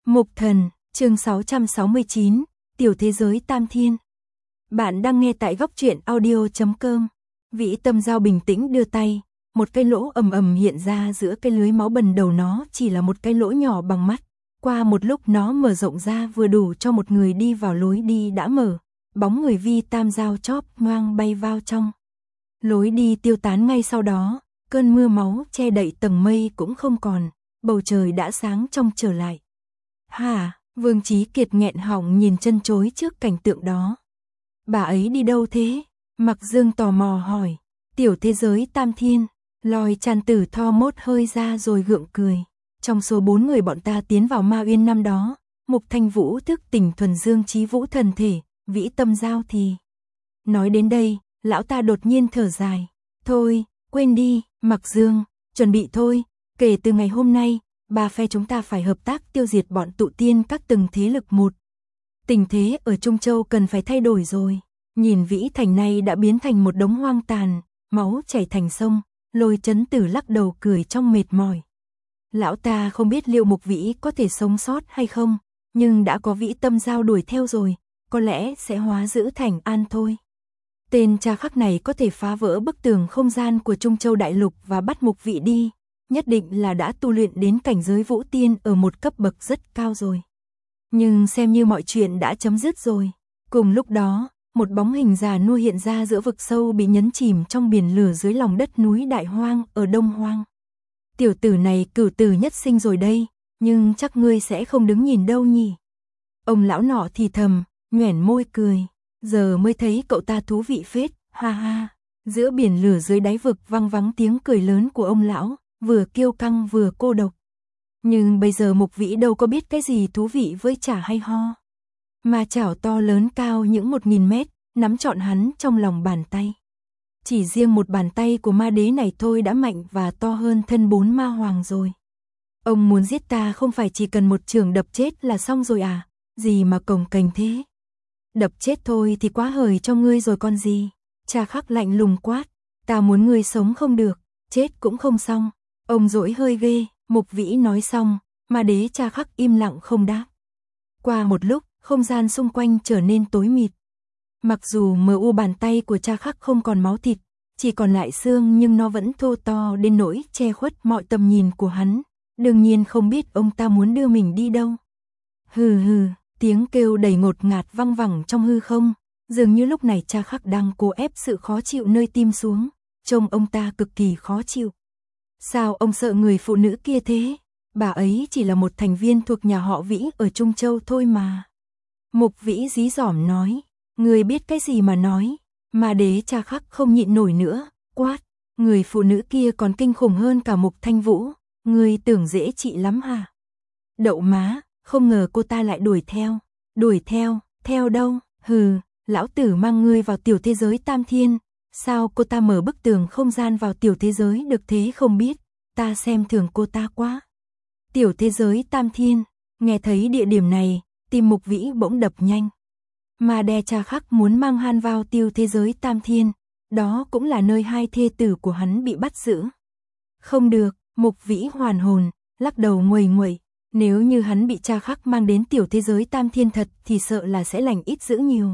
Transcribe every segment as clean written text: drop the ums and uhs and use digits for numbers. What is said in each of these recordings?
Mục Thần, chương 669, Tiểu thế giới Tam Thiên. Bạn đang nghe tại góc truyện audio.com. Vĩ Tâm Giao bình tĩnh đưa tay, một cái lỗ ầm ầm hiện ra giữa cái lưới máu bần đầu nó chỉ là một cái lỗ nhỏ bằng mắt. Qua một lúc nó mở rộng ra vừa đủ cho một người đi vào lối đi đã mở. Bóng người Vi Tam Giao chóp ngoang bay vào trong. Lối đi tiêu tán ngay sau đó, cơn mưa máu che đậy tầng mây cũng không còn, bầu trời đã sáng trong trở lại. Hả, Vương Chí Kiệt nghẹn họng nhìn chân chối trước cảnh tượng đó. Bà ấy đi đâu thế? Mặc Dương tò mò hỏi. Tiểu thế giới Tam Thiên. Lôi Tràn Tử tho mốt hơi ra rồi gượng cười. Trong số 4 người bọn ta tiến vào Ma Uyên năm đó, Mục Thanh Vũ thức tỉnh thuần dương chí vũ thần thể, Vĩ Tâm Giao thì... Nói đến đây, lão ta đột nhiên thở dài. Thôi, quên đi, Mặc Dương, chuẩn bị thôi, kể từ ngày hôm nay, ba phe chúng ta phải hợp tác tiêu diệt bọn tụ tiên các từng thế lực một. Tình thế ở Trung Châu cần phải thay đổi rồi. Nhìn Vĩ Thành này đã biến thành một đống hoang tàn, máu chảy thành sông, Lôi Chấn Tử lắc đầu cười trong mệt mỏi. Lão ta không biết liệu Mục Vĩ có thể sống sót hay không, nhưng đã có Vĩ Tâm Giao đuổi theo rồi, có lẽ sẽ hóa dữ thành an thôi. Tên cha khắc này có thể phá vỡ bức tường không gian của Trung Châu Đại Lục và bắt Mục Vĩ đi, nhất định là đã tu luyện đến cảnh giới vũ tiên ở một cấp bậc rất cao rồi. Nhưng xem như mọi chuyện đã chấm dứt rồi. Cùng lúc đó, một bóng hình già nua hiện ra giữa vực sâu bị nhấn chìm trong biển lửa dưới lòng đất núi Đại Hoang ở Đông Hoang. Tiểu tử này cửu tử nhất sinh rồi đây, nhưng chắc ngươi sẽ không đứng nhìn đâu nhỉ. Ông lão nọ thì thầm, nhoẻn môi cười. Giờ mới thấy cậu ta thú vị phết, ha ha. Giữa biển lửa dưới đáy vực vang vắng tiếng cười lớn của ông lão, vừa kiêu căng vừa cô độc. Nhưng bây giờ Mục Vĩ đâu có biết cái gì thú vị với chả hay ho. Ma chảo to lớn cao những 1000 mét, nắm trọn hắn trong lòng bàn tay. Chỉ riêng một bàn tay của ma đế này thôi đã mạnh và to hơn thân 4 ma hoàng rồi. Ông muốn giết ta không phải chỉ cần một chưởng đập chết là xong rồi à, gì mà cồng kềnh thế. Đập chết thôi thì quá hời cho ngươi rồi con gì. Cha khắc lạnh lùng quát, ta muốn ngươi sống không được, chết cũng không xong. Ông dỗi hơi ghê, Mục Vĩ nói xong, ma đế cha khắc im lặng không đáp. Qua một lúc, không gian xung quanh trở nên tối mịt. Mặc dù mờ u bàn tay của cha khắc không còn máu thịt, chỉ còn lại xương nhưng nó vẫn thô to đến nỗi che khuất mọi tầm nhìn của hắn. Đương nhiên không biết ông ta muốn đưa mình đi đâu. Hừ hừ, tiếng kêu đầy ngột ngạt văng vẳng trong hư không. Dường như lúc này cha khắc đang cố ép sự khó chịu nơi tim xuống. Trông ông ta cực kỳ khó chịu. Sao ông sợ người phụ nữ kia thế? Bà ấy chỉ là một thành viên thuộc nhà họ Vĩ ở Trung Châu thôi mà. Mục Vĩ dí dỏm nói. Người biết cái gì mà nói. Mà đế cha khắc không nhịn nổi nữa, quát. Người phụ nữ kia còn kinh khủng hơn cả Mục Thanh Vũ. Người tưởng dễ trị lắm hả? Đậu má, không ngờ cô ta lại đuổi theo. Đuổi theo, theo đâu? Hừ, lão tử mang ngươi vào tiểu thế giới Tam Thiên. Sao cô ta mở bức tường không gian vào tiểu thế giới được thế không biết, ta xem thường cô ta quá. Tiểu thế giới Tam Thiên, nghe thấy địa điểm này, tim Mục Vĩ bỗng đập nhanh. Mà đe cha khắc muốn mang han vào tiểu thế giới Tam Thiên, đó cũng là nơi hai thê tử của hắn bị bắt giữ. Không được, Mục Vĩ hoàn hồn, lắc đầu nguầy nguậy, nếu như hắn bị cha khắc mang đến tiểu thế giới Tam Thiên thật thì sợ là sẽ lành ít dữ nhiều.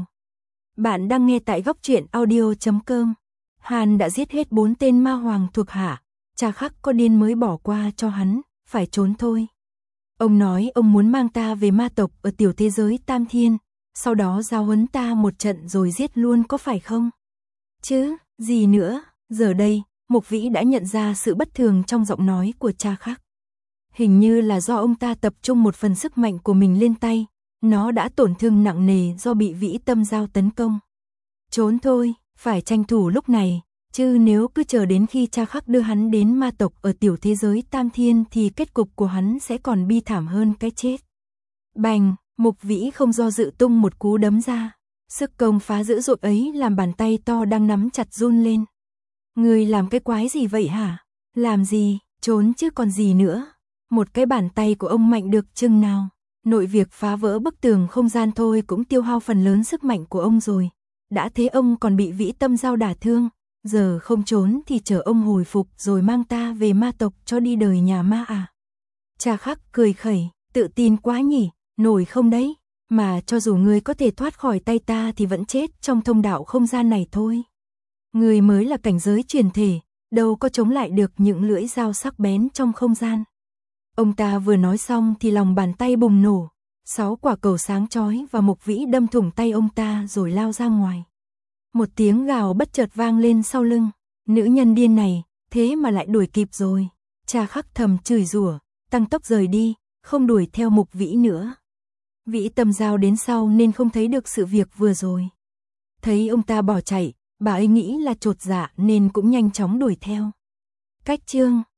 Bạn đang nghe tại góc truyện audio.com. Hàn đã giết hết 4 tên ma hoàng thuộc hạ, cha khắc có điên mới bỏ qua cho hắn, phải trốn thôi. Ông nói ông muốn mang ta về ma tộc ở tiểu thế giới Tam Thiên, sau đó giao huấn ta một trận rồi giết luôn có phải không? Chứ, gì nữa, giờ đây, Mục Vĩ đã nhận ra sự bất thường trong giọng nói của cha khắc. Hình như là do ông ta tập trung một phần sức mạnh của mình lên tay. Nó đã tổn thương nặng nề do bị Vĩ Tâm Giao tấn công. Trốn thôi, phải tranh thủ lúc này, chứ nếu cứ chờ đến khi cha khắc đưa hắn đến ma tộc ở tiểu thế giới Tam Thiên thì kết cục của hắn sẽ còn bi thảm hơn cái chết. Bành, Mục Vĩ không do dự tung một cú đấm ra. Sức công phá dữ dội ấy làm bàn tay to đang nắm chặt run lên. Người làm cái quái gì vậy hả? Làm gì, trốn chứ còn gì nữa. Một cái bàn tay của ông mạnh được chừng nào. Nội việc phá vỡ bức tường không gian thôi cũng tiêu hao phần lớn sức mạnh của ông rồi. Đã thế ông còn bị Vĩ Tâm Giao đả thương. Giờ không trốn thì chờ ông hồi phục rồi mang ta về ma tộc cho đi đời nhà ma à. Cha khắc cười khẩy, Tự tin quá nhỉ, nổi không đấy, mà cho dù ngươi có thể thoát khỏi tay ta thì vẫn chết trong thông đạo không gian này thôi. Ngươi mới là cảnh giới truyền thể, đâu có chống lại được những lưỡi dao sắc bén trong không gian. Ông ta vừa nói xong thì lòng bàn tay bùng nổ, 6 quả cầu sáng chói và mục vĩ đâm thủng tay ông ta rồi lao ra ngoài. Một tiếng gào bất chợt vang lên sau lưng, nữ nhân điên này, thế mà lại đuổi kịp rồi. Cha Khắc thầm chửi rủa, tăng tốc rời đi, không đuổi theo mục vĩ nữa. Vĩ Tâm Giao đến sau nên không thấy được sự việc vừa rồi. Thấy ông ta bỏ chạy, bà ấy nghĩ là chột dạ nên cũng nhanh chóng đuổi theo. Cách chương